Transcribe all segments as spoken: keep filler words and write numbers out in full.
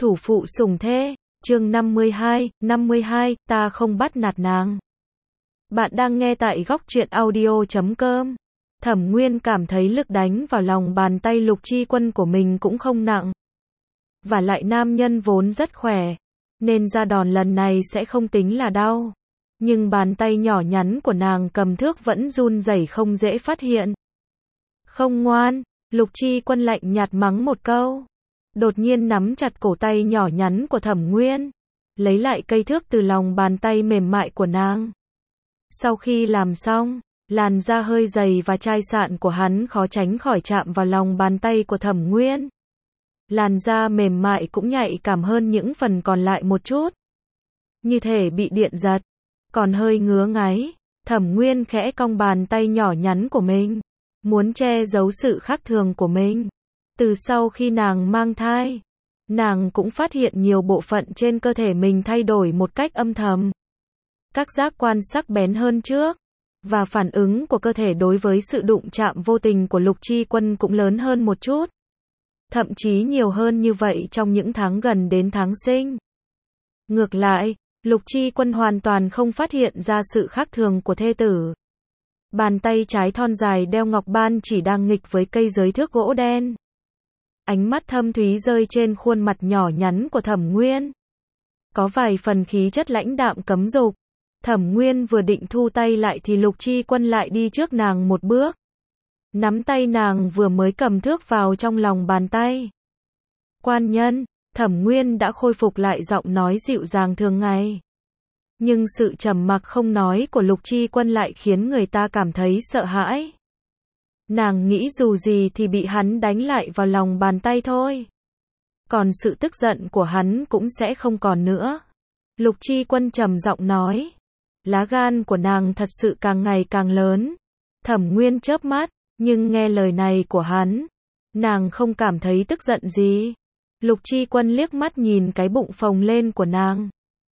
Thủ phụ sủng thê, chương năm mươi hai, năm mươi hai, ta không bắt nạt nàng. Bạn đang nghe tại góc truyện audio chấm com. Thẩm Nguyên cảm thấy lực đánh vào lòng bàn tay Lục Chi Quân của mình cũng không nặng. Và lại nam nhân vốn rất khỏe, nên ra đòn lần này sẽ không tính là đau. Nhưng bàn tay nhỏ nhắn của nàng cầm thước vẫn run rẩy không dễ phát hiện. Không ngoan, Lục Chi Quân lạnh nhạt mắng một câu. Đột nhiên nắm chặt cổ tay nhỏ nhắn của Thẩm Nguyên, lấy lại cây thước từ lòng bàn tay mềm mại của nàng. Sau khi làm xong, làn da hơi dày và chai sạn của hắn khó tránh khỏi chạm vào lòng bàn tay của Thẩm Nguyên. Làn da mềm mại cũng nhạy cảm hơn những phần còn lại một chút, như thể bị điện giật, còn hơi ngứa ngáy. Thẩm Nguyên khẽ cong bàn tay nhỏ nhắn của mình, muốn che giấu sự khác thường của mình. Từ sau khi nàng mang thai, nàng cũng phát hiện nhiều bộ phận trên cơ thể mình thay đổi một cách âm thầm. Các giác quan sắc bén hơn trước, và phản ứng của cơ thể đối với sự đụng chạm vô tình của Lục Chi Quân cũng lớn hơn một chút. Thậm chí nhiều hơn như vậy trong những tháng gần đến tháng sinh. Ngược lại, Lục Chi Quân hoàn toàn không phát hiện ra sự khác thường của thê tử. Bàn tay trái thon dài đeo ngọc ban chỉ đang nghịch với cây giới thước gỗ đen. Ánh mắt thâm thúy rơi trên khuôn mặt nhỏ nhắn của Thẩm Nguyên. Có vài phần khí chất lãnh đạm cấm dục. Thẩm Nguyên vừa định thu tay lại thì Lục Chi Quân lại đi trước nàng một bước. Nắm tay nàng vừa mới cầm thước vào trong lòng bàn tay. Quan nhân, Thẩm Nguyên đã khôi phục lại giọng nói dịu dàng thường ngày. Nhưng sự trầm mặc không nói của Lục Chi Quân lại khiến người ta cảm thấy sợ hãi. Nàng nghĩ dù gì thì bị hắn đánh lại vào lòng bàn tay thôi. Còn sự tức giận của hắn cũng sẽ không còn nữa. Lục Chi Quân trầm giọng nói. Lá gan của nàng thật sự càng ngày càng lớn. Thẩm Nguyên chớp mắt, nhưng nghe lời này của hắn, nàng không cảm thấy tức giận gì. Lục Chi Quân liếc mắt nhìn cái bụng phồng lên của nàng.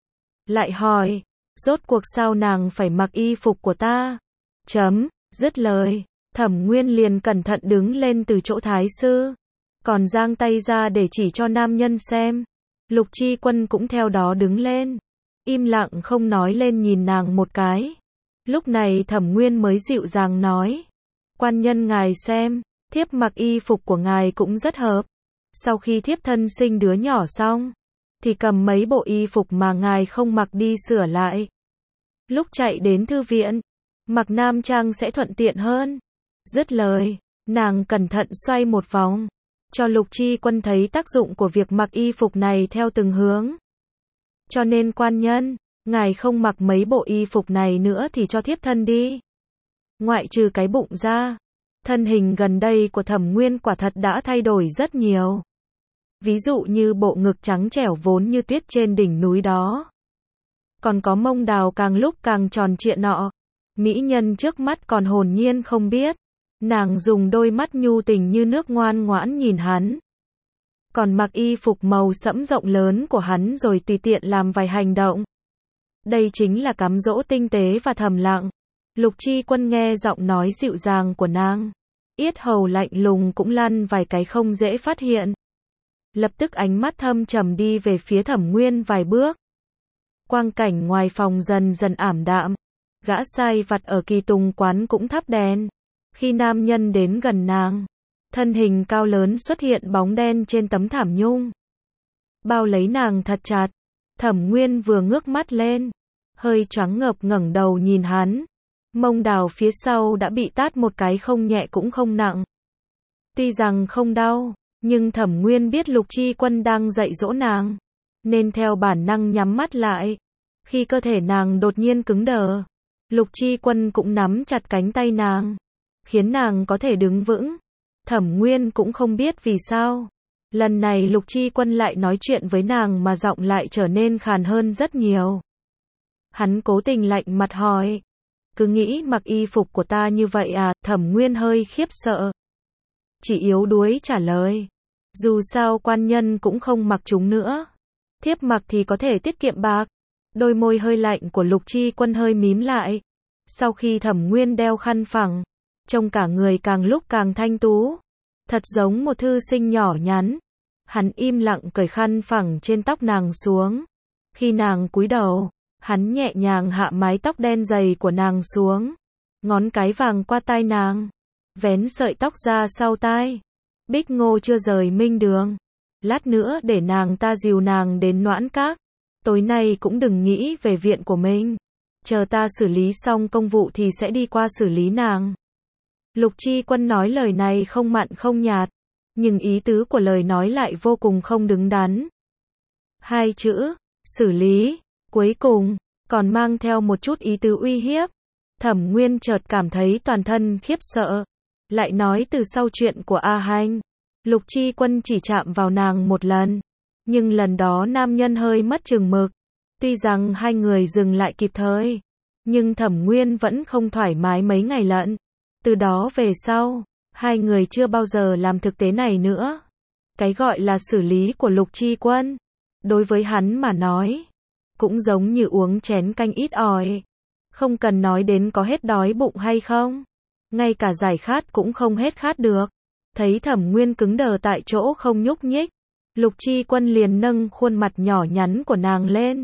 Lại hỏi, rốt cuộc sao nàng phải mặc y phục của ta? Chấm, dứt lời. Thẩm Nguyên liền cẩn thận đứng lên từ chỗ thái sư, còn giang tay ra để chỉ cho nam nhân xem. Lục Chi Quân cũng theo đó đứng lên, im lặng không nói lên nhìn nàng một cái. Lúc này Thẩm Nguyên mới dịu dàng nói, quan nhân ngài xem, thiếp mặc y phục của ngài cũng rất hợp. Sau khi thiếp thân sinh đứa nhỏ xong, thì cầm mấy bộ y phục mà ngài không mặc đi sửa lại. Lúc chạy đến thư viện, mặc nam trang sẽ thuận tiện hơn. Dứt lời, nàng cẩn thận xoay một vòng, cho Lục Chi Quân thấy tác dụng của việc mặc y phục này theo từng hướng. Cho nên quan nhân, ngài không mặc mấy bộ y phục này nữa thì cho thiếp thân đi. Ngoại trừ cái bụng ra, thân hình gần đây của Thẩm Nguyên quả thật đã thay đổi rất nhiều. Ví dụ như bộ ngực trắng trẻo vốn như tuyết trên đỉnh núi đó. Còn có mông đào càng lúc càng tròn trịa nọ. Mỹ nhân trước mắt còn hồn nhiên không biết. Nàng dùng đôi mắt nhu tình như nước ngoan ngoãn nhìn hắn. Còn mặc y phục màu sẫm rộng lớn của hắn rồi tùy tiện làm vài hành động. Đây chính là cám dỗ tinh tế và thầm lặng. Lục Chi Quân nghe giọng nói dịu dàng của nàng, yết hầu lạnh lùng cũng lăn vài cái không dễ phát hiện. Lập tức ánh mắt thâm trầm đi về phía Thẩm Nguyên vài bước. Quang cảnh ngoài phòng dần dần ảm đạm. Gã sai vặt ở Kỳ Tùng quán cũng thắp đèn. Khi nam nhân đến gần nàng, thân hình cao lớn xuất hiện bóng đen trên tấm thảm nhung, bao lấy nàng thật chặt. Thẩm Nguyên vừa ngước mắt lên, hơi choáng ngợp ngẩng đầu nhìn hắn. Mông đào phía sau đã bị tát một cái không nhẹ cũng không nặng. Tuy rằng không đau, nhưng Thẩm Nguyên biết Lục Chi Quân đang dạy dỗ nàng, nên theo bản năng nhắm mắt lại. Khi cơ thể nàng đột nhiên cứng đờ, Lục Chi Quân cũng nắm chặt cánh tay nàng, khiến nàng có thể đứng vững. Thẩm Nguyên cũng không biết vì sao. Lần này Lục Chi Quân lại nói chuyện với nàng mà giọng lại trở nên khàn hơn rất nhiều. Hắn cố tình lạnh mặt hỏi, cứ nghĩ mặc y phục của ta như vậy à? Thẩm Nguyên hơi khiếp sợ, chỉ yếu đuối trả lời, dù sao quan nhân cũng không mặc chúng nữa. Thiếp mặc thì có thể tiết kiệm bạc. Đôi môi hơi lạnh của Lục Chi Quân hơi mím lại. Sau khi Thẩm Nguyên đeo khăn phẳng, trông cả người càng lúc càng thanh tú, thật giống một thư sinh nhỏ nhắn. Hắn im lặng cởi khăn phẳng trên tóc nàng xuống. Khi nàng cúi đầu, hắn nhẹ nhàng hạ mái tóc đen dày của nàng xuống. Ngón cái vàng qua tai nàng, vén sợi tóc ra sau tai. Bích Ngô chưa rời Minh Đường. Lát nữa để nàng ta dìu nàng đến Noãn Các. Tối nay cũng đừng nghĩ về viện của mình. Chờ ta xử lý xong công vụ thì sẽ đi qua xử lý nàng. Lục Chi Quân nói lời này không mặn không nhạt, nhưng ý tứ của lời nói lại vô cùng không đứng đắn. Hai chữ, xử lý, cuối cùng, còn mang theo một chút ý tứ uy hiếp. Thẩm Nguyên chợt cảm thấy toàn thân khiếp sợ. Lại nói từ sau chuyện của A Hành, Lục Chi Quân chỉ chạm vào nàng một lần. Nhưng lần đó nam nhân hơi mất chừng mực. Tuy rằng hai người dừng lại kịp thời, nhưng Thẩm Nguyên vẫn không thoải mái mấy ngày lận. Từ đó về sau, hai người chưa bao giờ làm thực tế này nữa. Cái gọi là xử lý của Lục Chi Quân, đối với hắn mà nói, cũng giống như uống chén canh ít ỏi. Không cần nói đến có hết đói bụng hay không, ngay cả giải khát cũng không hết khát được. Thấy Thẩm Nguyên cứng đờ tại chỗ không nhúc nhích, Lục Chi Quân liền nâng khuôn mặt nhỏ nhắn của nàng lên,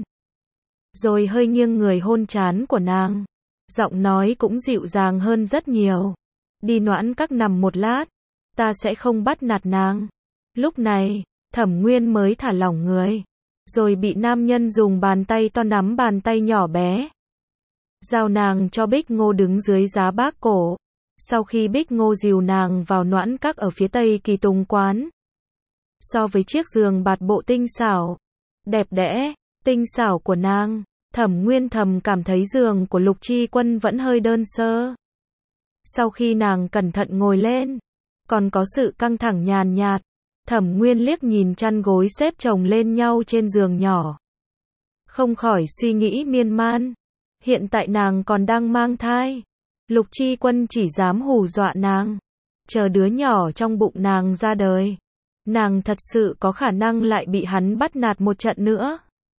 rồi hơi nghiêng người hôn trán của nàng. Giọng nói cũng dịu dàng hơn rất nhiều. Đi Noãn Các nằm một lát, ta sẽ không bắt nạt nàng. Lúc này, Thẩm Nguyên mới thả lỏng người, rồi bị nam nhân dùng bàn tay to nắm bàn tay nhỏ bé. Giao nàng cho Bích Ngô đứng dưới giá bác cổ. Sau khi Bích Ngô dìu nàng vào Noãn Các ở phía tây Kỳ Tùng Quán. So với chiếc giường bạt bộ tinh xảo, đẹp đẽ, tinh xảo của nàng, Thẩm Nguyên thầm cảm thấy giường của Lục Chi Quân vẫn hơi đơn sơ. Sau khi nàng cẩn thận ngồi lên, còn có sự căng thẳng nhàn nhạt. Thẩm Nguyên liếc nhìn chăn gối xếp chồng lên nhau trên giường nhỏ, không khỏi suy nghĩ miên man. Hiện tại nàng còn đang mang thai. Lục Chi Quân chỉ dám hù dọa nàng. Chờ đứa nhỏ trong bụng nàng ra đời, nàng thật sự có khả năng lại bị hắn bắt nạt một trận nữa.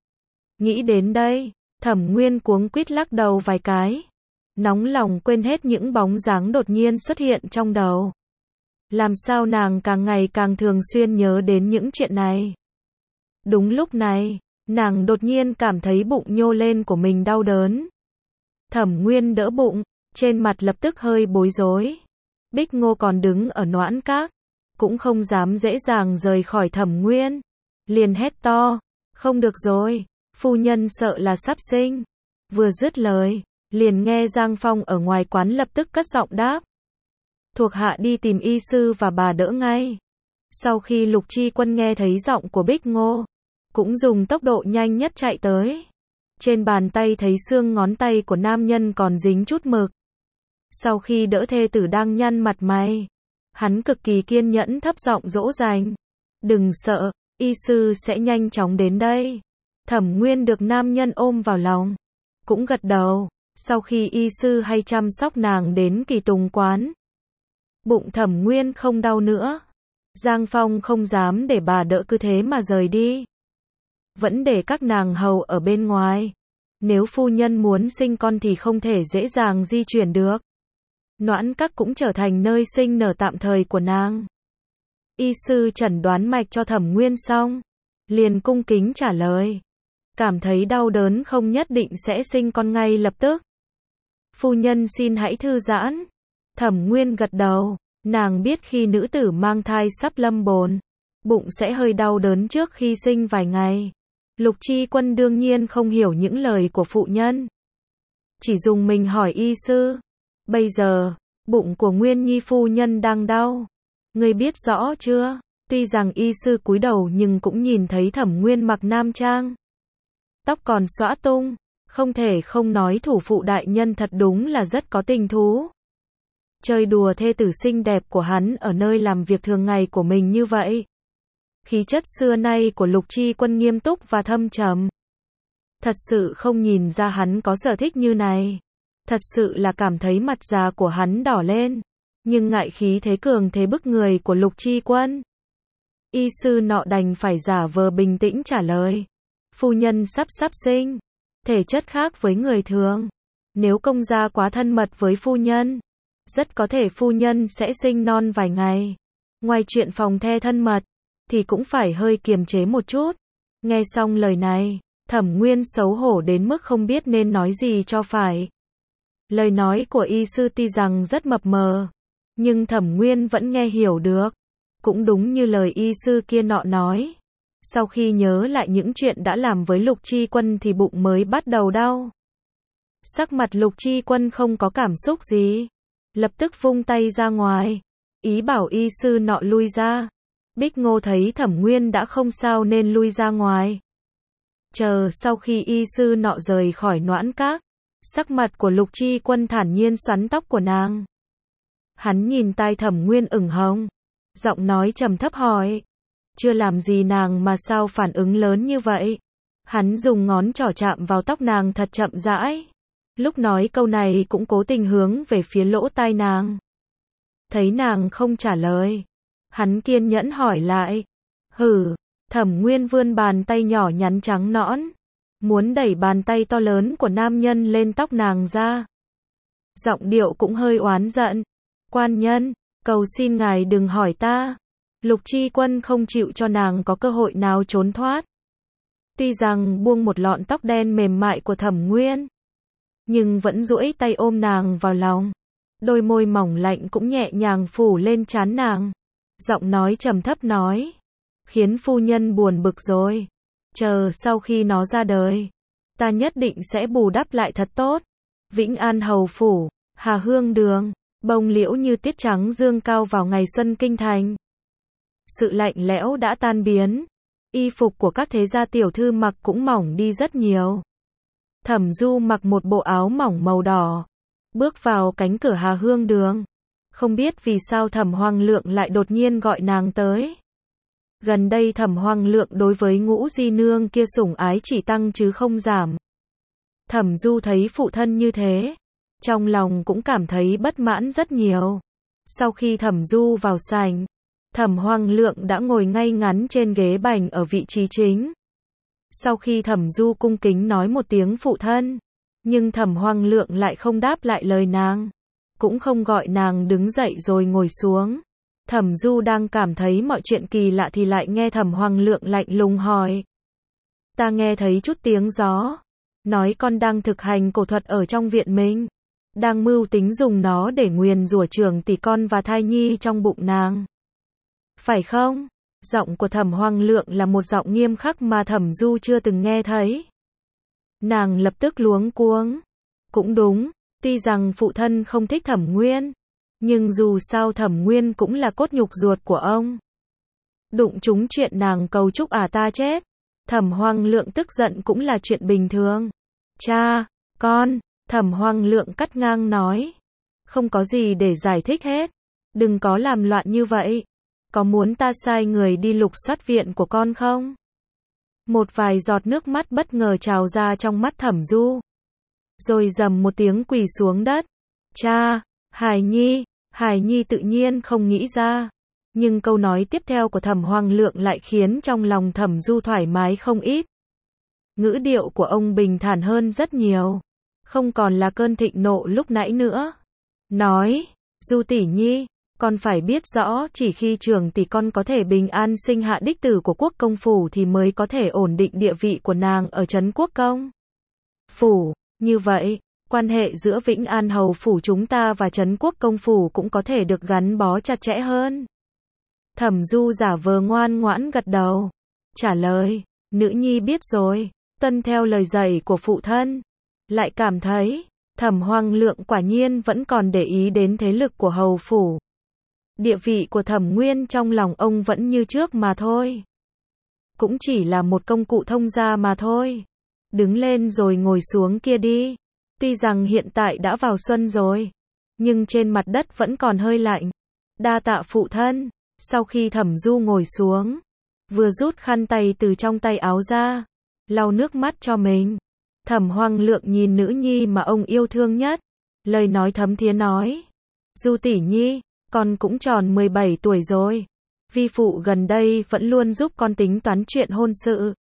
Nghĩ đến đây, Thẩm Nguyên cuống quýt lắc đầu vài cái. Nóng lòng quên hết những bóng dáng đột nhiên xuất hiện trong đầu. Làm sao nàng càng ngày càng thường xuyên nhớ đến những chuyện này. Đúng lúc này, nàng đột nhiên cảm thấy bụng nhô lên của mình đau đớn. Thẩm Nguyên đỡ bụng, trên mặt lập tức hơi bối rối. Bích Ngô còn đứng ở Noãn Các, cũng không dám dễ dàng rời khỏi Thẩm Nguyên. Liền hét to, không được rồi, phu nhân sợ là sắp sinh. Vừa dứt lời, liền nghe Giang Phong ở ngoài quán lập tức cất giọng đáp. Thuộc hạ đi tìm y sư và bà đỡ ngay. Sau khi Lục Chi Quân nghe thấy giọng của Bích Ngô, cũng dùng tốc độ nhanh nhất chạy tới. Trên bàn tay thấy xương ngón tay của nam nhân còn dính chút mực. Sau khi đỡ thê tử đang nhăn mặt mày, hắn cực kỳ kiên nhẫn thấp giọng dỗ dành. Đừng sợ, y sư sẽ nhanh chóng đến đây. Thẩm Nguyên được nam nhân ôm vào lòng, cũng gật đầu. Sau khi y sư hay chăm sóc nàng đến Kỳ Tùng Quán, bụng Thẩm Nguyên không đau nữa. Giang Phong không dám để bà đỡ cứ thế mà rời đi, vẫn để các nàng hầu ở bên ngoài. Nếu phu nhân muốn sinh con thì không thể dễ dàng di chuyển được. Noãn Các cũng trở thành nơi sinh nở tạm thời của nàng. Y sư chẩn đoán mạch cho Thẩm Nguyên xong, liền cung kính trả lời. Cảm thấy đau đớn không nhất định sẽ sinh con ngay lập tức. Phu nhân xin hãy thư giãn. Thẩm Nguyên gật đầu, nàng biết khi nữ tử mang thai sắp lâm bồn, bụng sẽ hơi đau đớn trước khi sinh vài ngày. Lục Chi Quân đương nhiên không hiểu những lời của phụ nhân, chỉ dùng mình hỏi y sư. Bây giờ, bụng của Nguyên Nhi phu nhân đang đau, ngươi biết rõ chưa? Tuy rằng y sư cúi đầu nhưng cũng nhìn thấy Thẩm Nguyên mặc nam trang, tóc còn xõa tung, không thể không nói thủ phụ đại nhân thật đúng là rất có tình thú. Chơi đùa thê tử xinh đẹp của hắn ở nơi làm việc thường ngày của mình như vậy. Khí chất xưa nay của Lục Chi Quân nghiêm túc và thâm trầm. Thật sự không nhìn ra hắn có sở thích như này. Thật sự là cảm thấy mặt già của hắn đỏ lên. Nhưng ngại khí thế cường thế bức người của Lục Chi Quân, y sư nọ đành phải giả vờ bình tĩnh trả lời. Phu nhân sắp sắp sinh, thể chất khác với người thường. Nếu công gia quá thân mật với phu nhân, rất có thể phu nhân sẽ sinh non vài ngày. Ngoài chuyện phòng the thân mật, thì cũng phải hơi kiềm chế một chút. Nghe xong lời này, Thẩm Nguyên xấu hổ đến mức không biết nên nói gì cho phải. Lời nói của y sư tuy rằng rất mập mờ, nhưng Thẩm Nguyên vẫn nghe hiểu được. Cũng đúng như lời y sư kia nọ nói. Sau khi nhớ lại những chuyện đã làm với Lục Chi Quân thì bụng mới bắt đầu đau. Sắc mặt Lục Chi Quân không có cảm xúc gì. Lập tức vung tay ra ngoài. Ý bảo y sư nọ lui ra. Bích Ngô thấy Thẩm Nguyên đã không sao nên lui ra ngoài. Chờ sau khi y sư nọ rời khỏi Noãn Các, sắc mặt của Lục Chi Quân thản nhiên xoắn tóc của nàng. Hắn nhìn tai Thẩm Nguyên ửng hồng, giọng nói trầm thấp hỏi. Chưa làm gì nàng mà sao phản ứng lớn như vậy? Hắn dùng ngón trỏ chạm vào tóc nàng thật chậm rãi. Lúc nói câu này cũng cố tình hướng về phía lỗ tai nàng. Thấy nàng không trả lời, hắn kiên nhẫn hỏi lại. Hử, Thẩm Nguyên vươn bàn tay nhỏ nhắn trắng nõn, muốn đẩy bàn tay to lớn của nam nhân lên tóc nàng ra. Giọng điệu cũng hơi oán giận. Quan nhân, cầu xin ngài đừng hỏi ta. Lục Chi Quân không chịu cho nàng có cơ hội nào trốn thoát. Tuy rằng buông một lọn tóc đen mềm mại của Thẩm Nguyên, nhưng vẫn duỗi tay ôm nàng vào lòng. Đôi môi mỏng lạnh cũng nhẹ nhàng phủ lên trán nàng. Giọng nói trầm thấp nói. Khiến phu nhân buồn bực rồi. Chờ sau khi nó ra đời, ta nhất định sẽ bù đắp lại thật tốt. Vĩnh An Hầu Phủ, Hà Hương Đường, bông liễu như tiết trắng dương cao vào ngày xuân kinh thành. Sự lạnh lẽo đã tan biến. Y phục của các thế gia tiểu thư mặc cũng mỏng đi rất nhiều. Thẩm Du mặc một bộ áo mỏng màu đỏ, bước vào cánh cửa Hà Hương Đường. Không biết vì sao Thẩm Hoàng Lượng lại đột nhiên gọi nàng tới. Gần đây Thẩm Hoàng Lượng đối với Ngũ Di Nương kia sủng ái chỉ tăng chứ không giảm. Thẩm Du thấy phụ thân như thế, trong lòng cũng cảm thấy bất mãn rất nhiều. Sau khi Thẩm Du vào sảnh, Thẩm Hoàng Lượng đã ngồi ngay ngắn trên ghế bành ở vị trí chính. Sau khi Thẩm Du cung kính nói một tiếng phụ thân, nhưng Thẩm Hoàng Lượng lại không đáp lại lời nàng, cũng không gọi nàng đứng dậy rồi ngồi xuống. Thẩm Du đang cảm thấy mọi chuyện kỳ lạ thì lại nghe Thẩm Hoàng Lượng lạnh lùng hỏi. Ta nghe thấy chút tiếng gió, nói con đang thực hành cổ thuật ở trong viện mình, đang mưu tính dùng nó để nguyền rủa trưởng tỷ con và thai nhi trong bụng nàng. Phải không? Giọng của Thẩm Hoàng Lượng là một giọng nghiêm khắc mà Thẩm Du chưa từng nghe thấy. Nàng lập tức luống cuống. Cũng đúng, tuy rằng phụ thân không thích Thẩm Nguyên, nhưng dù sao Thẩm Nguyên cũng là cốt nhục ruột của ông. Đụng trúng chuyện nàng cầu chúc à ta chết. Thẩm Hoàng Lượng tức giận cũng là chuyện bình thường. Cha, con, Thẩm Hoàng Lượng cắt ngang nói. Không có gì để giải thích hết. Đừng có làm loạn như vậy. Có muốn ta sai người đi lục soát viện của con không? Một vài giọt nước mắt bất ngờ trào ra trong mắt Thẩm Du. Rồi rầm một tiếng quỳ xuống đất. Cha, Hải Nhi, Hải Nhi tự nhiên không nghĩ ra. Nhưng câu nói tiếp theo của Thẩm Hoàng Lượng lại khiến trong lòng Thẩm Du thoải mái không ít. Ngữ điệu của ông bình thản hơn rất nhiều. Không còn là cơn thịnh nộ lúc nãy nữa. Nói, Du tỷ nhi, con phải biết rõ chỉ khi trưởng tỷ con có thể bình an sinh hạ đích tử của quốc công phủ thì mới có thể ổn định địa vị của nàng ở trấn quốc công phủ. Như vậy, quan hệ giữa Vĩnh An Hầu Phủ chúng ta và trấn quốc công phủ cũng có thể được gắn bó chặt chẽ hơn. Thẩm Du giả vờ ngoan ngoãn gật đầu, trả lời, nữ nhi biết rồi, tuân theo lời dạy của phụ thân. Lại cảm thấy, Thẩm Hoàng Lượng quả nhiên vẫn còn để ý đến thế lực của hầu phủ. Địa vị của Thẩm Nguyên trong lòng ông vẫn như trước mà thôi. Cũng chỉ là một công cụ thông gia mà thôi. Đứng lên rồi ngồi xuống kia đi. Tuy rằng hiện tại đã vào xuân rồi, nhưng trên mặt đất vẫn còn hơi lạnh. Đa tạ phụ thân. Sau khi Thẩm Du ngồi xuống, vừa rút khăn tay từ trong tay áo ra, lau nước mắt cho mình. Thẩm Hoàng Lượng nhìn nữ nhi mà ông yêu thương nhất, lời nói thấm thía nói. Du tỷ nhi, con cũng tròn mười bảy tuổi rồi. Vi phụ gần đây vẫn luôn giúp con tính toán chuyện hôn sự.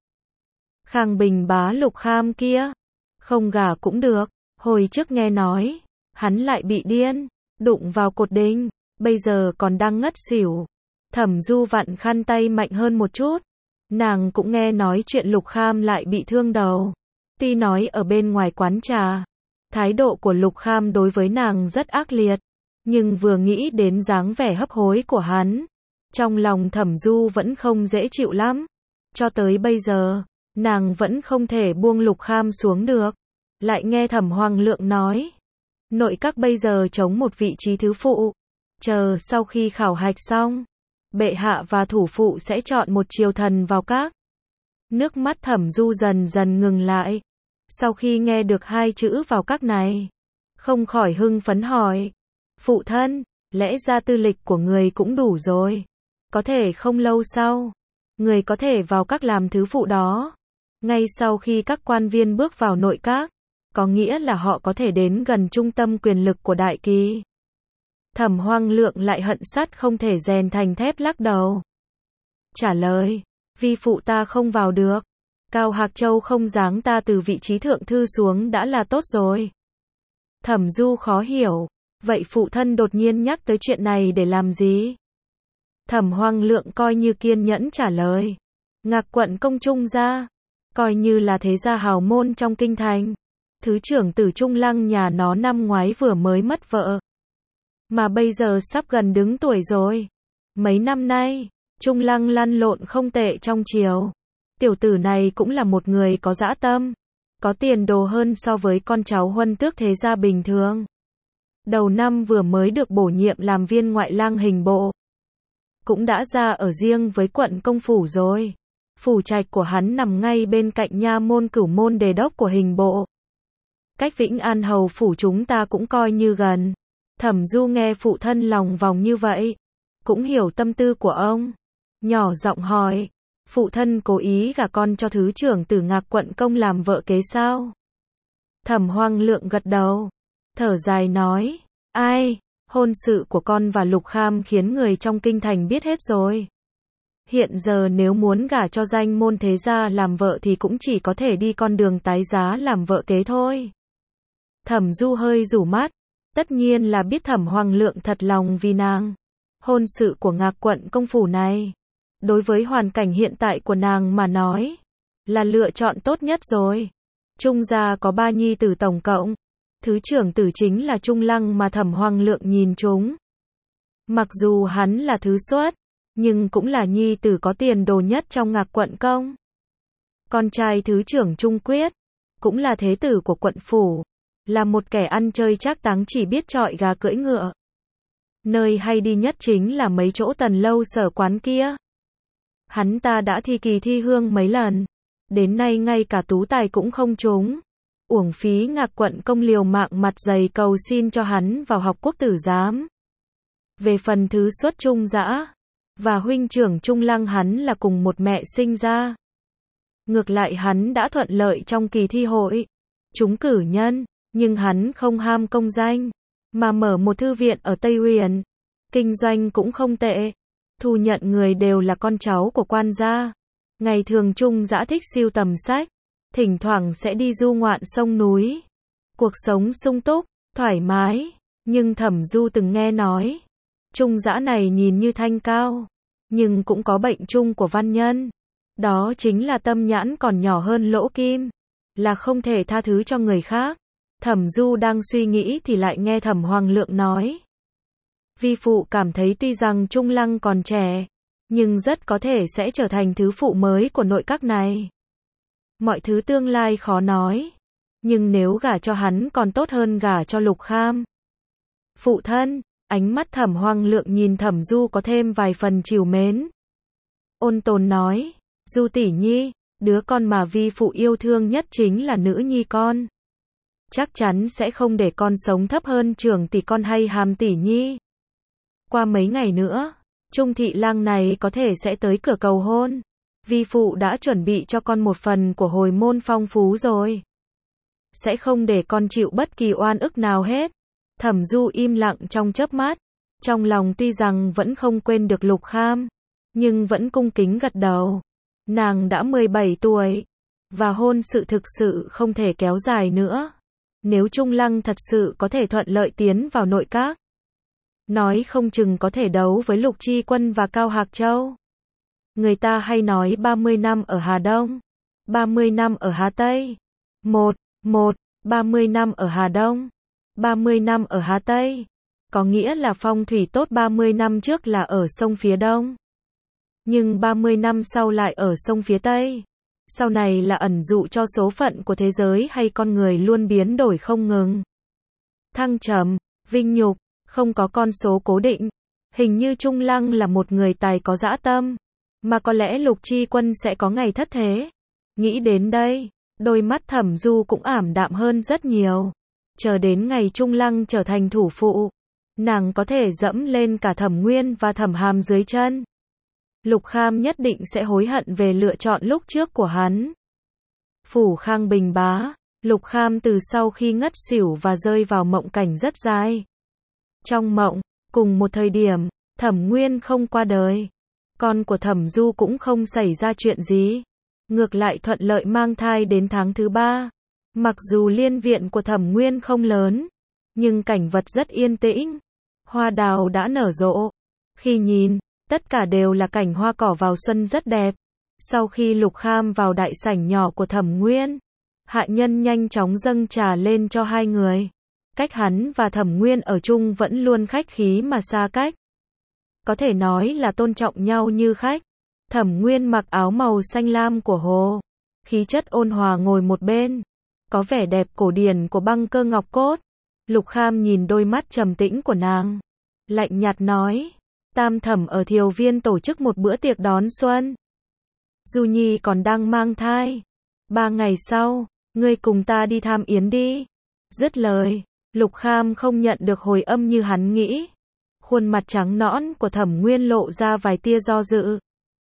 Khang Bình bá Lục Kham kia, không gả cũng được. Hồi trước nghe nói, hắn lại bị điên, đụng vào cột đình, bây giờ còn đang ngất xỉu. Thẩm Du vặn khăn tay mạnh hơn một chút. Nàng cũng nghe nói chuyện Lục Kham lại bị thương đầu. Tuy nói ở bên ngoài quán trà, thái độ của Lục Kham đối với nàng rất ác liệt, nhưng vừa nghĩ đến dáng vẻ hấp hối của hắn, trong lòng Thẩm Du vẫn không dễ chịu lắm. Cho tới bây giờ, nàng vẫn không thể buông Lục Kham xuống được. Lại nghe Thẩm Hoàng Lượng nói, nội các bây giờ trống một vị trí thứ phụ. Chờ sau khi khảo hạch xong, bệ hạ và thủ phụ sẽ chọn một triều thần vào các. Nước mắt Thẩm Du dần dần ngừng lại. Sau khi nghe được hai chữ vào các này, không khỏi hưng phấn hỏi, phụ thân, lẽ ra tư lịch của người cũng đủ rồi. Có thể không lâu sau, người có thể vào các làm thứ phụ đó. Ngay sau khi các quan viên bước vào nội các, có nghĩa là họ có thể đến gần trung tâm quyền lực của đại kỳ. Thẩm Hoang Lượng lại hận sắt không thể rèn thành thép lắc đầu. Trả lời, vi phụ ta không vào được. Cao Hạc Châu không giáng ta từ vị trí thượng thư xuống đã là tốt rồi. Thẩm Du khó hiểu, vậy phụ thân đột nhiên nhắc tới chuyện này để làm gì? Thẩm Hoang Lượng coi như kiên nhẫn trả lời, Ngạc quận công Trung gia, coi như là thế gia hào môn trong kinh thành. Thứ trưởng tử Trung Lăng nhà nó năm ngoái vừa mới mất vợ, mà bây giờ sắp gần đứng tuổi rồi. Mấy năm nay, Trung Lăng lăn lộn không tệ trong triều. Tiểu tử này cũng là một người có dã tâm, có tiền đồ hơn so với con cháu huân tước thế gia bình thường. Đầu năm vừa mới được bổ nhiệm làm viên ngoại lang hình bộ, cũng đã ra ở riêng với quận công phủ rồi. Phủ trạch của hắn nằm ngay bên cạnh nha môn Cửu Môn đề đốc của hình bộ. Cách Vĩnh An hầu phủ chúng ta cũng coi như gần. Thẩm Du nghe phụ thân lòng vòng như vậy, cũng hiểu tâm tư của ông. Nhỏ giọng hỏi, phụ thân cố ý gả con cho thứ trưởng tử Ngạc quận công làm vợ kế sao? Thẩm Hoang Lượng gật đầu, thở dài nói, ai, hôn sự của con và Lục Kham khiến người trong kinh thành biết hết rồi. Hiện giờ nếu muốn gả cho danh môn thế gia làm vợ thì cũng chỉ có thể đi con đường tái giá làm vợ kế thôi. Thẩm Du hơi rủ mắt, tất nhiên là biết Thẩm Hoang Lượng thật lòng vì nàng. Hôn sự của Ngạc quận công phủ này, đối với hoàn cảnh hiện tại của nàng mà nói, là lựa chọn tốt nhất rồi. Trung gia có ba nhi tử tổng cộng, thứ trưởng tử chính là Trung Lăng mà Thẩm Hoang Lượng nhìn chúng. Mặc dù hắn là thứ xuất, nhưng cũng là nhi tử có tiền đồ nhất trong Ngạc quận công. Con trai thứ trưởng Trung Quyết, cũng là thế tử của quận phủ, là một kẻ ăn chơi trác táng chỉ biết chọi gà cưỡi ngựa. Nơi hay đi nhất chính là mấy chỗ tần lâu sở quán kia. Hắn ta đã thi kỳ thi hương mấy lần, đến nay ngay cả tú tài cũng không trúng. Uổng phí Ngạc quận công liều mạng mặt dày cầu xin cho hắn vào học quốc tử giám. Về phần thứ xuất Trung Dã và huynh trưởng Trung Lăng, hắn là cùng một mẹ sinh ra. Ngược lại hắn đã thuận lợi trong kỳ thi hội, trúng cử nhân, nhưng hắn không ham công danh, mà mở một thư viện ở Tây Huyền. Kinh doanh cũng không tệ, thu nhận người đều là con cháu của quan gia. Ngày thường Trung Dã thích sưu tầm sách, thỉnh thoảng sẽ đi du ngoạn sông núi. Cuộc sống sung túc, thoải mái, nhưng Thẩm Du từng nghe nói, Trung Dã này nhìn như thanh cao, nhưng cũng có bệnh chung của văn nhân. Đó chính là tâm nhãn còn nhỏ hơn lỗ kim, là không thể tha thứ cho người khác. Thẩm Du đang suy nghĩ thì lại nghe Thẩm Hoang Lượng nói, vi phụ cảm thấy tuy rằng Trung Lăng còn trẻ, nhưng rất có thể sẽ trở thành thứ phụ mới của nội các này. Mọi thứ tương lai khó nói, nhưng nếu gả cho hắn còn tốt hơn gả cho Lục Kham. Phụ thân, ánh mắt Thẩm Hoang Lượng nhìn Thẩm Du có thêm vài phần trìu mến. Ôn tồn nói, Du tỷ nhi, đứa con mà vi phụ yêu thương nhất chính là nữ nhi con. Chắc chắn sẽ không để con sống thấp hơn trưởng tỷ con hay Hàm tỷ nhi. Qua mấy ngày nữa, Trung thị lang này có thể sẽ tới cửa cầu hôn. Vi phụ đã chuẩn bị cho con một phần của hồi môn phong phú rồi. Sẽ không để con chịu bất kỳ oan ức nào hết. Thẩm Du im lặng trong chớp mắt, trong lòng tuy rằng vẫn không quên được Lục Kham, nhưng vẫn cung kính gật đầu. Nàng đã mười bảy tuổi, và hôn sự thực sự không thể kéo dài nữa. Nếu Trung Lăng thật sự có thể thuận lợi tiến vào nội các, nói không chừng có thể đấu với Lục Chi Quân và Cao Hạc Châu. Người ta hay nói ba mươi năm ở Hà Đông, ba mươi năm ở Hà Tây. Một, một, ba mươi năm ở Hà Đông, ba mươi năm ở Hà Tây. Có nghĩa là phong thủy tốt ba mươi năm trước là ở sông phía Đông. Nhưng ba mươi năm sau lại ở sông phía Tây. Sau này là ẩn dụ cho số phận của thế giới hay con người luôn biến đổi không ngừng. Thăng trầm, vinh nhục, không có con số cố định. Hình như Trung Lăng là một người tài có dã tâm. Mà có lẽ Lục Chi Quân sẽ có ngày thất thế. Nghĩ đến đây, đôi mắt Thẩm Du cũng ảm đạm hơn rất nhiều. Chờ đến ngày Trung Lăng trở thành thủ phụ, nàng có thể dẫm lên cả Thẩm Nguyên và Thẩm Hàm dưới chân. Lục Kham nhất định sẽ hối hận về lựa chọn lúc trước của hắn. Phủ Khang Bình Bá, Lục Kham từ sau khi ngất xỉu và rơi vào mộng cảnh rất dài. Trong mộng, cùng một thời điểm, Thẩm Nguyên không qua đời. Con của Thẩm Du cũng không xảy ra chuyện gì. Ngược lại thuận lợi mang thai đến tháng thứ ba. Mặc dù liên viện của Thẩm Nguyên không lớn, nhưng cảnh vật rất yên tĩnh. Hoa đào đã nở rộ. Khi nhìn, tất cả đều là cảnh hoa cỏ vào xuân rất đẹp. Sau khi Lục Kham vào đại sảnh nhỏ của Thẩm Nguyên, hạ nhân nhanh chóng dâng trà lên cho hai người. Cách hắn và Thẩm Nguyên ở chung vẫn luôn khách khí mà xa cách. Có thể nói là tôn trọng nhau như khách. Thẩm Nguyên mặc áo màu xanh lam của Hồ, khí chất ôn hòa ngồi một bên, có vẻ đẹp cổ điển của băng cơ ngọc cốt. Lục Kham nhìn đôi mắt trầm tĩnh của nàng, lạnh nhạt nói, Tam Thẩm ở Thiều Viên tổ chức một bữa tiệc đón xuân. Du Nhi còn đang mang thai. Ba ngày sau, ngươi cùng ta đi tham yến đi. Dứt lời, Lục Kham không nhận được hồi âm như hắn nghĩ. Khuôn mặt trắng nõn của Thẩm Nguyên lộ ra vài tia do dự.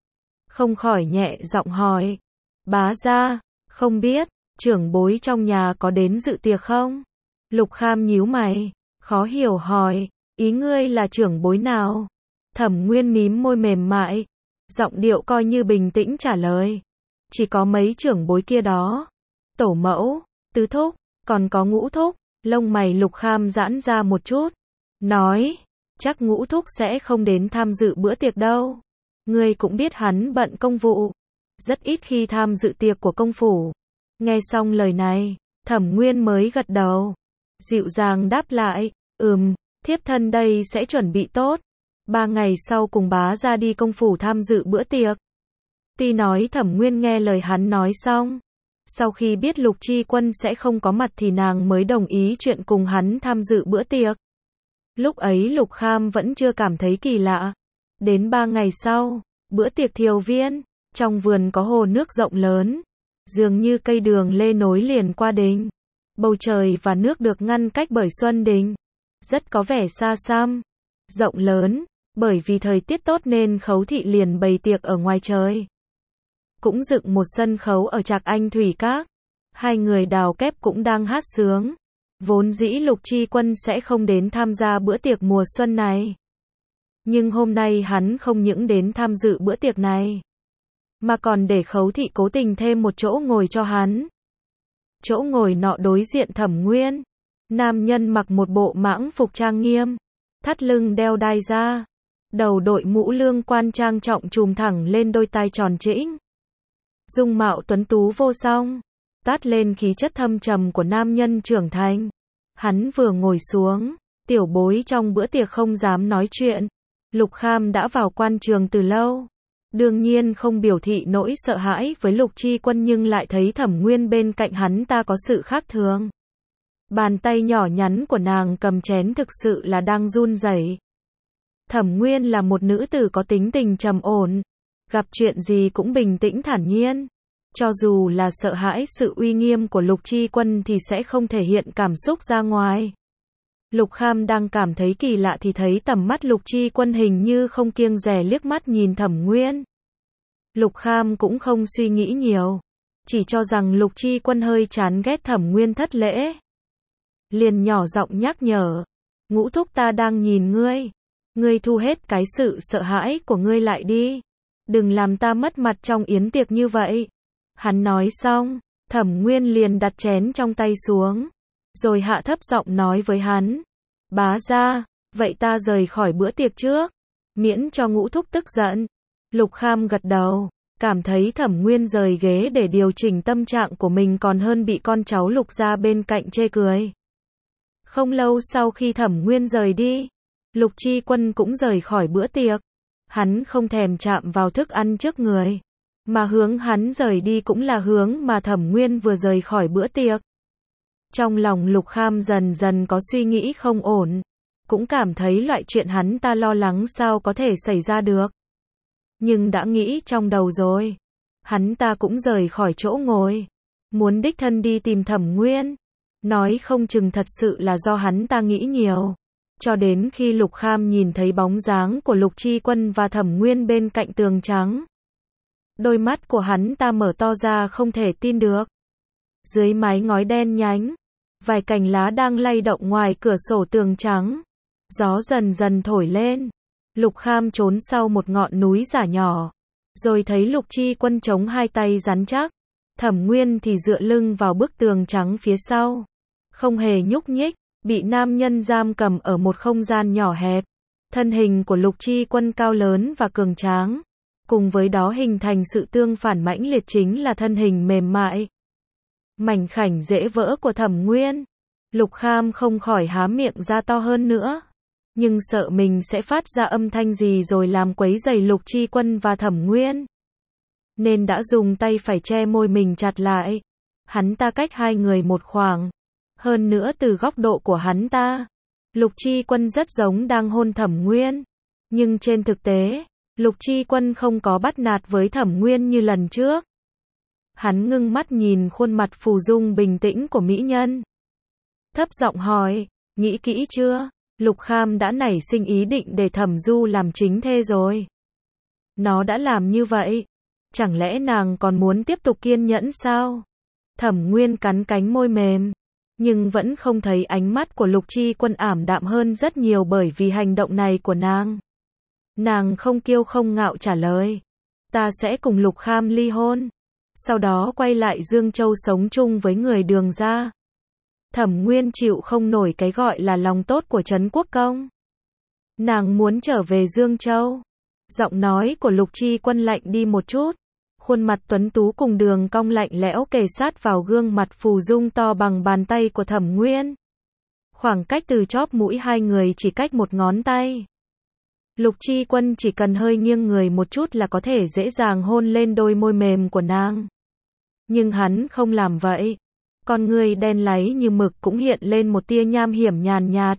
Không khỏi nhẹ giọng hỏi, bá gia, không biết, trưởng bối trong nhà có đến dự tiệc không? Lục Kham nhíu mày, khó hiểu hỏi, ý ngươi là trưởng bối nào? Thẩm Nguyên mím môi mềm mại, giọng điệu coi như bình tĩnh trả lời. Chỉ có mấy trưởng bối kia đó. Tổ mẫu, tứ thúc, còn có ngũ thúc. Lông mày Lục Kham giãn ra một chút. Nói, chắc ngũ thúc sẽ không đến tham dự bữa tiệc đâu. Ngươi cũng biết hắn bận công vụ. Rất ít khi tham dự tiệc của công phủ. Nghe xong lời này, Thẩm Nguyên mới gật đầu. Dịu dàng đáp lại, ừm, thiếp thân đây sẽ chuẩn bị tốt. Ba ngày sau cùng bá ra đi công phủ tham dự bữa tiệc. Tuy nói Thẩm Nguyên nghe lời hắn nói xong. Sau khi biết Lục Chi Quân sẽ không có mặt thì nàng mới đồng ý chuyện cùng hắn tham dự bữa tiệc. Lúc ấy Lục Kham vẫn chưa cảm thấy kỳ lạ. Đến ba ngày sau, bữa tiệc Thiều Viên, trong vườn có hồ nước rộng lớn. Dường như cây đường lê nối liền qua đình. Bầu trời và nước được ngăn cách bởi xuân đình. Rất có vẻ xa xăm, rộng lớn. Bởi vì thời tiết tốt nên Khấu thị liền bày tiệc ở ngoài trời. Cũng dựng một sân khấu ở Trạc Anh Thủy Các. Hai người Đào Kép cũng đang hát sướng. Vốn dĩ Lục Chi Quân sẽ không đến tham gia bữa tiệc mùa xuân này. Nhưng hôm nay hắn không những đến tham dự bữa tiệc này, mà còn để Khấu thị cố tình thêm một chỗ ngồi cho hắn. Chỗ ngồi nọ đối diện Thẩm Nguyên. Nam nhân mặc một bộ mãng phục trang nghiêm, thắt lưng đeo đai da, đầu đội mũ lương quan trang trọng trùm thẳng lên đôi tai tròn trĩnh. Dung mạo tuấn tú vô song, toát lên khí chất thâm trầm của nam nhân trưởng thành. Hắn vừa ngồi xuống, tiểu bối trong bữa tiệc không dám nói chuyện. Lục Kham đã vào quan trường từ lâu. Đương nhiên không biểu thị nỗi sợ hãi với Lục Chi Quân nhưng lại thấy Thẩm Nguyên bên cạnh hắn ta có sự khác thường. Bàn tay nhỏ nhắn của nàng cầm chén thực sự là đang run rẩy. Thẩm Nguyên là một nữ tử có tính tình trầm ổn, gặp chuyện gì cũng bình tĩnh thản nhiên. Cho dù là sợ hãi sự uy nghiêm của Lục Chi Quân thì sẽ không thể hiện cảm xúc ra ngoài. Lục Kham đang cảm thấy kỳ lạ thì thấy tầm mắt Lục Chi Quân hình như không kiêng dè liếc mắt nhìn Thẩm Nguyên. Lục Kham cũng không suy nghĩ nhiều, chỉ cho rằng Lục Chi Quân hơi chán ghét Thẩm Nguyên thất lễ. Liền nhỏ giọng nhắc nhở, ngũ thúc ta đang nhìn ngươi. Ngươi thu hết cái sự sợ hãi của ngươi lại đi. Đừng làm ta mất mặt trong yến tiệc như vậy. Hắn nói xong, Thẩm Nguyên liền đặt chén trong tay xuống, rồi hạ thấp giọng nói với hắn, bá gia, Vậy ta rời khỏi bữa tiệc trước, miễn cho Ngũ thúc tức giận. Lục Kham gật đầu, cảm thấy Thẩm Nguyên rời ghế để điều chỉnh tâm trạng của mình còn hơn bị con cháu Lục gia bên cạnh chê cười. Không lâu sau khi Thẩm Nguyên rời đi, Lục Chi Quân cũng rời khỏi bữa tiệc. Hắn không thèm chạm vào thức ăn trước người, mà hướng hắn rời đi cũng là hướng mà Thẩm Nguyên vừa rời khỏi bữa tiệc. Trong lòng Lục Kham dần dần có suy nghĩ không ổn, cũng cảm thấy loại chuyện hắn ta lo lắng sao có thể xảy ra được. Nhưng đã nghĩ trong đầu rồi, hắn ta cũng rời khỏi chỗ ngồi, muốn đích thân đi tìm Thẩm Nguyên. Nói không chừng thật sự là do hắn ta nghĩ nhiều. Cho đến khi Lục Kham nhìn thấy bóng dáng của Lục Chi Quân và Thẩm Nguyên bên cạnh tường trắng, đôi mắt của hắn ta mở to ra không thể tin được. Dưới mái ngói đen nhánh, vài cành lá đang lay động ngoài cửa sổ tường trắng. Gió dần dần thổi lên. Lục Kham trốn sau một ngọn núi giả nhỏ, rồi thấy Lục Chi Quân chống hai tay rắn chắc. Thẩm Nguyên thì dựa lưng vào bức tường trắng phía sau, không hề nhúc nhích, bị nam nhân giam cầm ở một không gian nhỏ hẹp. Thân hình của Lục Chi Quân cao lớn và cường tráng, cùng với đó hình thành sự tương phản mãnh liệt chính là thân hình mềm mại, mảnh khảnh dễ vỡ của Thẩm Nguyên. Lục Kham không khỏi há miệng ra to hơn nữa, nhưng sợ mình sẽ phát ra âm thanh gì rồi làm quấy rầy Lục Chi Quân và Thẩm Nguyên, nên đã dùng tay phải che môi mình chặt lại. Hắn ta cách hai người một khoảng, hơn nữa từ góc độ của hắn ta, Lục Chi Quân rất giống đang hôn Thẩm Nguyên, nhưng trên thực tế, Lục Chi Quân không có bắt nạt với Thẩm Nguyên như lần trước. Hắn ngưng mắt nhìn khuôn mặt phù dung bình tĩnh của mỹ nhân, thấp giọng hỏi, nghĩ kỹ chưa? Lục Kham đã nảy sinh ý định để Thẩm Du làm chính thê rồi. Nó đã làm như vậy, chẳng lẽ nàng còn muốn tiếp tục kiên nhẫn sao? Thẩm Nguyên cắn cánh môi mềm, nhưng vẫn không thấy ánh mắt của Lục Chi Quân ảm đạm hơn rất nhiều bởi vì hành động này của nàng. Nàng không kiêu không ngạo trả lời, ta sẽ cùng Lục Kham ly hôn, sau đó quay lại Dương Châu sống chung với người Đường gia. Thẩm Nguyên chịu không nổi cái gọi là lòng tốt của Trấn Quốc Công. Nàng muốn trở về Dương Châu. Giọng nói của Lục Chi Quân lạnh đi một chút, khuôn mặt tuấn tú cùng đường cong lạnh lẽo kề sát vào gương mặt phù dung to bằng bàn tay của Thẩm Nguyên. Khoảng cách từ chóp mũi hai người chỉ cách một ngón tay. Lục Chi Quân chỉ cần hơi nghiêng người một chút là có thể dễ dàng hôn lên đôi môi mềm của nàng. Nhưng hắn không làm vậy. Con người đen láy như mực cũng hiện lên một tia nham hiểm nhàn nhạt.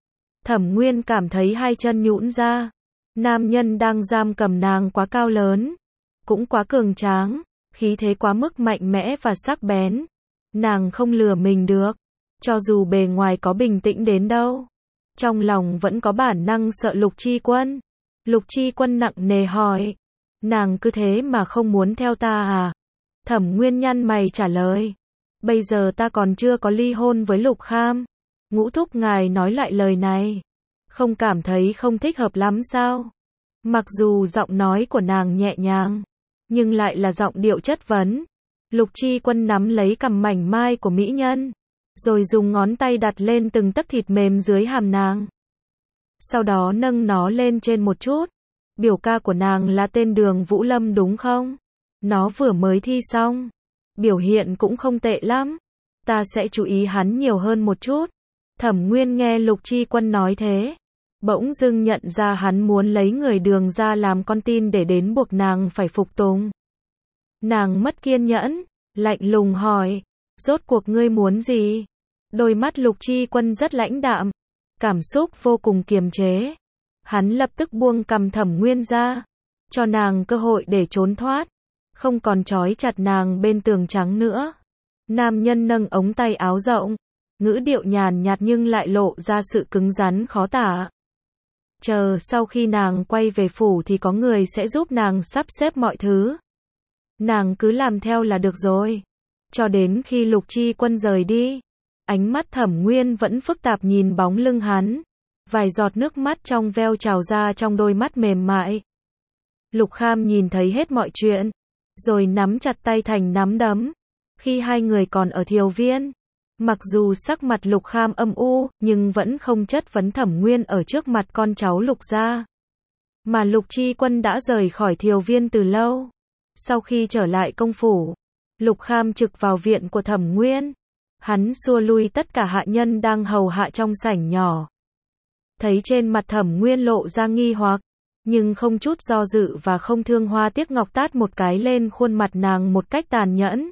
Thẩm Nguyên cảm thấy hai chân nhũn ra. Nam nhân đang giam cầm nàng quá cao lớn, cũng quá cường tráng, khí thế quá mức mạnh mẽ và sắc bén. Nàng không lừa mình được, cho dù bề ngoài có bình tĩnh đến đâu, trong lòng vẫn có bản năng sợ Lục Chi Quân. Lục Chi Quân nặng nề hỏi, nàng cứ thế mà không muốn theo ta à? Thẩm Nguyên nhăn mày trả lời, bây giờ ta còn chưa có ly hôn với Lục Kham. Ngũ thúc ngài nói lại lời này, không cảm thấy không thích hợp lắm sao? Mặc dù giọng nói của nàng nhẹ nhàng, nhưng lại là giọng điệu chất vấn. Lục Chi Quân nắm lấy cằm mảnh mai của mỹ nhân, rồi dùng ngón tay đặt lên từng tấc thịt mềm dưới hàm nàng. Sau đó nâng nó lên trên một chút. Biểu ca của nàng là tên Đường Vũ Lâm đúng không? Nó vừa mới thi xong, biểu hiện cũng không tệ lắm. Ta sẽ chú ý hắn nhiều hơn một chút. Thẩm Nguyên nghe Lục Chi Quân nói thế, bỗng dưng nhận ra hắn muốn lấy người Đường ra làm con tin để đến buộc nàng phải phục tùng. Nàng mất kiên nhẫn, lạnh lùng hỏi, rốt cuộc ngươi muốn gì? Đôi mắt Lục Chi Quân rất lãnh đạm, cảm xúc vô cùng kiềm chế. Hắn lập tức buông cằm Thẩm Nguyên ra, cho nàng cơ hội để trốn thoát, không còn trói chặt nàng bên tường trắng nữa. Nam nhân nâng ống tay áo rộng, ngữ điệu nhàn nhạt nhưng lại lộ ra sự cứng rắn khó tả. Chờ sau khi nàng quay về phủ thì có người sẽ giúp nàng sắp xếp mọi thứ. Nàng cứ làm theo là được rồi. Cho đến khi Lục Chi Quân rời đi, ánh mắt Thẩm Nguyên vẫn phức tạp nhìn bóng lưng hắn. Vài giọt nước mắt trong veo trào ra trong đôi mắt mềm mại. Lục Kham nhìn thấy hết mọi chuyện, rồi nắm chặt tay thành nắm đấm. Khi hai người còn ở Thiều Viên, Mặc dù sắc mặt Lục Kham âm u, nhưng vẫn không chất vấn Thẩm Nguyên ở trước mặt con cháu Lục gia. Mà Lục Chi Quân đã rời khỏi Thiều Viên từ lâu. Sau khi trở lại công phủ, Lục Kham trực vào viện của Thẩm Nguyên. Hắn xua lui tất cả hạ nhân đang hầu hạ trong sảnh nhỏ. Thấy trên mặt Thẩm Nguyên lộ ra nghi hoặc, nhưng không chút do dự và không thương hoa tiếc ngọc tát một cái lên khuôn mặt nàng một cách tàn nhẫn.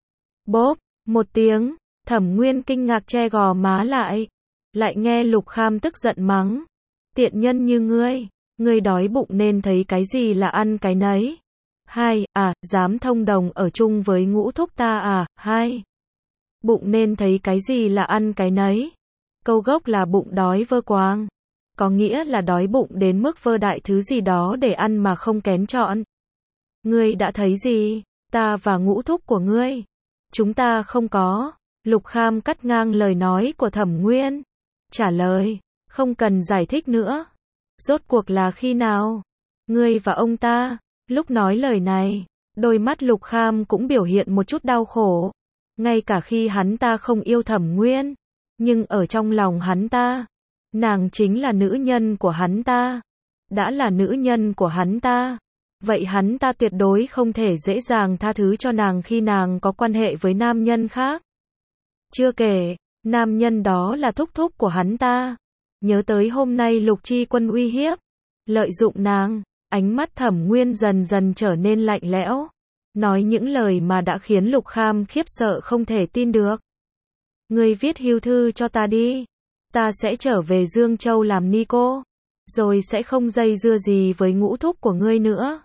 Bốp, một tiếng, Thẩm Nguyên kinh ngạc che gò má lại. Lại nghe Lục Kham tức giận mắng. Tiện nhân như ngươi, ngươi đói bụng nên thấy cái gì là ăn cái nấy. Hai, à, dám thông đồng ở chung với ngũ thúc ta à, hai. Bụng nên thấy cái gì là ăn cái nấy. Câu gốc là bụng đói vơ quang. Có nghĩa là đói bụng đến mức vơ đại thứ gì đó để ăn mà không kén chọn. Ngươi đã thấy gì? Ta và ngũ thúc của ngươi. Chúng ta không có. Lục Kham cắt ngang lời nói của Thẩm Nguyên. Trả lời, không cần giải thích nữa. Rốt cuộc là khi nào? Ngươi và ông ta. Lúc nói lời này, đôi mắt Lục Kham cũng biểu hiện một chút đau khổ. Ngay cả khi hắn ta không yêu Thẩm Nguyên, nhưng ở trong lòng hắn ta, nàng chính là nữ nhân của hắn ta. Đã là nữ nhân của hắn ta, vậy hắn ta tuyệt đối không thể dễ dàng tha thứ cho nàng khi nàng có quan hệ với nam nhân khác. Chưa kể, nam nhân đó là thúc thúc của hắn ta. Nhớ tới hôm nay Lục Chi Quân uy hiếp, lợi dụng nàng, ánh mắt Thẩm Nguyên dần dần trở nên lạnh lẽo, nói những lời mà đã khiến Lục Kham khiếp sợ không thể tin được. Ngươi viết hưu thư cho ta đi, ta sẽ trở về Dương Châu làm ni cô, rồi sẽ không dây dưa gì với ngũ thúc của ngươi nữa.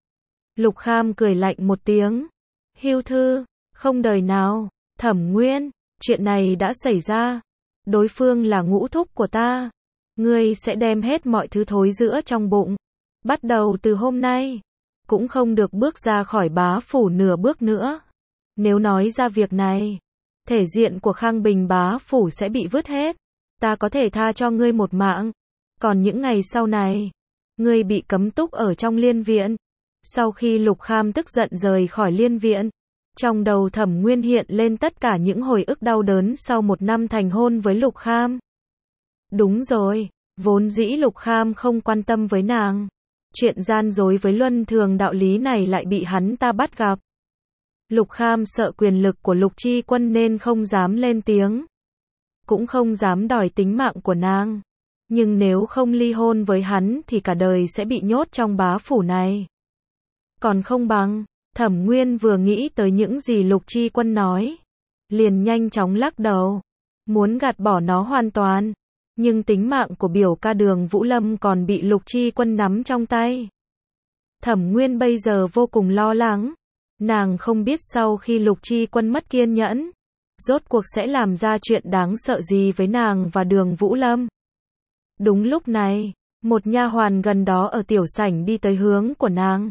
Lục Kham cười lạnh một tiếng. Hưu thư, không đời nào. Thẩm Nguyên, chuyện này đã xảy ra. Đối phương là ngũ thúc của ta. Ngươi sẽ đem hết mọi thứ thối rữa trong bụng. Bắt đầu từ hôm nay, cũng không được bước ra khỏi bá phủ nửa bước nữa. Nếu nói ra việc này, thể diện của Khang Bình bá phủ sẽ bị vứt hết. Ta có thể tha cho ngươi một mạng. Còn những ngày sau này, ngươi bị cấm túc ở trong liên viện. Sau khi Lục Kham tức giận rời khỏi liên viện, trong đầu Thẩm Nguyên hiện lên tất cả những hồi ức đau đớn sau một năm thành hôn với Lục Kham. Đúng rồi, vốn dĩ Lục Kham không quan tâm với nàng. Chuyện gian dối với luân thường đạo lý này lại bị hắn ta bắt gặp. Lục Kham sợ quyền lực của Lục Chi Quân nên không dám lên tiếng. Cũng không dám đòi tính mạng của nàng. Nhưng nếu không ly hôn với hắn thì cả đời sẽ bị nhốt trong bá phủ này. Còn không bằng, Thẩm Nguyên vừa nghĩ tới những gì Lục Chi Quân nói, liền nhanh chóng lắc đầu, muốn gạt bỏ nó hoàn toàn. Nhưng tính mạng của biểu ca Đường Vũ Lâm còn bị Lục Chi Quân nắm trong tay. Thẩm Nguyên bây giờ vô cùng lo lắng. Nàng không biết sau khi Lục Chi Quân mất kiên nhẫn, rốt cuộc sẽ làm ra chuyện đáng sợ gì với nàng và Đường Vũ Lâm. Đúng lúc này, một nha hoàn gần đó ở tiểu sảnh đi tới hướng của nàng.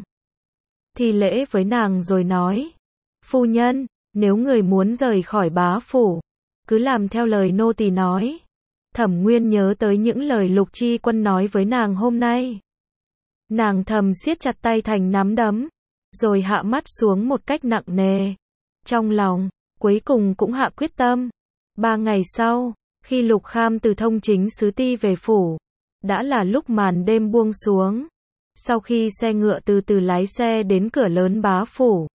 Thi lễ với nàng rồi nói, phu nhân, nếu người muốn rời khỏi bá phủ, cứ làm theo lời nô tỳ nói. Thẩm Nguyên nhớ tới những lời Lục Chi Quân nói với nàng hôm nay. Nàng thầm siết chặt tay thành nắm đấm, rồi hạ mắt xuống một cách nặng nề. Trong lòng, cuối cùng cũng hạ quyết tâm. Ba ngày sau, khi Lục Kham từ thông chính sứ ti về phủ, đã là lúc màn đêm buông xuống. Sau khi xe ngựa từ từ lái xe đến cửa lớn bá phủ,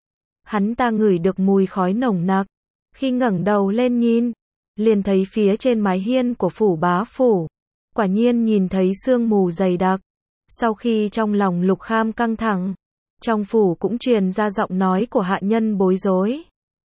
hắn ta ngửi được mùi khói nồng nặc. Khi ngẩng đầu lên nhìn, liền thấy phía trên mái hiên của phủ bá phủ, quả nhiên nhìn thấy sương mù dày đặc. Sau khi trong lòng Lục Kham căng thẳng, trong phủ cũng truyền ra giọng nói của hạ nhân bối rối.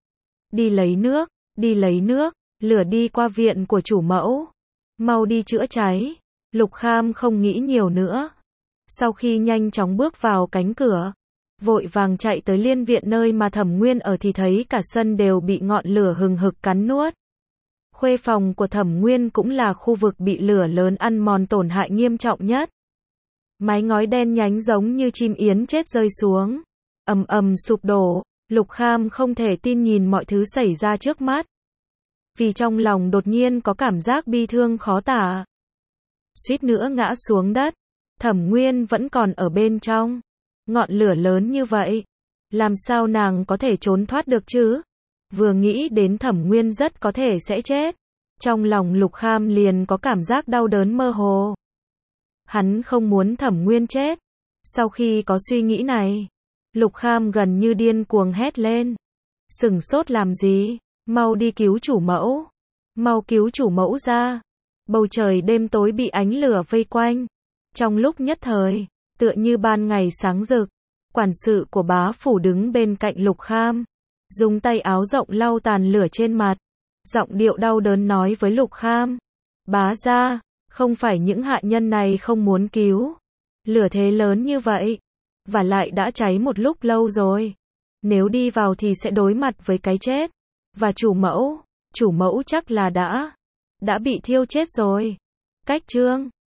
Đi lấy nước, đi lấy nước, lửa đi qua viện của chủ mẫu. Mau đi chữa cháy. Lục Kham không nghĩ nhiều nữa. Sau khi nhanh chóng bước vào cánh cửa, vội vàng chạy tới liên viện nơi mà Thẩm Nguyên ở thì thấy cả sân đều bị ngọn lửa hừng hực cắn nuốt. Khuê phòng của Thẩm Nguyên cũng là khu vực bị lửa lớn ăn mòn tổn hại nghiêm trọng nhất. Mái ngói đen nhánh giống như chim yến chết rơi xuống, ầm ầm sụp đổ. Lục Kham không thể tin nhìn mọi thứ xảy ra trước mắt, vì trong lòng đột nhiên có cảm giác bi thương khó tả. Suýt nữa ngã xuống đất. Thẩm Nguyên vẫn còn ở bên trong. Ngọn lửa lớn như vậy, làm sao nàng có thể trốn thoát được chứ? Vừa nghĩ đến Thẩm Nguyên rất có thể sẽ chết, trong lòng Lục Kham liền có cảm giác đau đớn mơ hồ. Hắn không muốn Thẩm Nguyên chết. Sau khi có suy nghĩ này, Lục Kham gần như điên cuồng hét lên. Sừng sốt làm gì? Mau đi cứu chủ mẫu. Mau cứu chủ mẫu ra. Bầu trời đêm tối bị ánh lửa vây quanh. Trong lúc nhất thời, tựa như ban ngày sáng rực, quản sự của bá phủ đứng bên cạnh Lục Kham, dùng tay áo rộng lau tàn lửa trên mặt. Giọng điệu đau đớn nói với Lục Kham. Bá gia, không phải những hạ nhân này không muốn cứu. Lửa thế lớn như vậy, và lại đã cháy một lúc lâu rồi. Nếu đi vào thì sẽ đối mặt với cái chết. Và chủ mẫu, chủ mẫu chắc là đã, đã bị thiêu chết rồi. Cách chương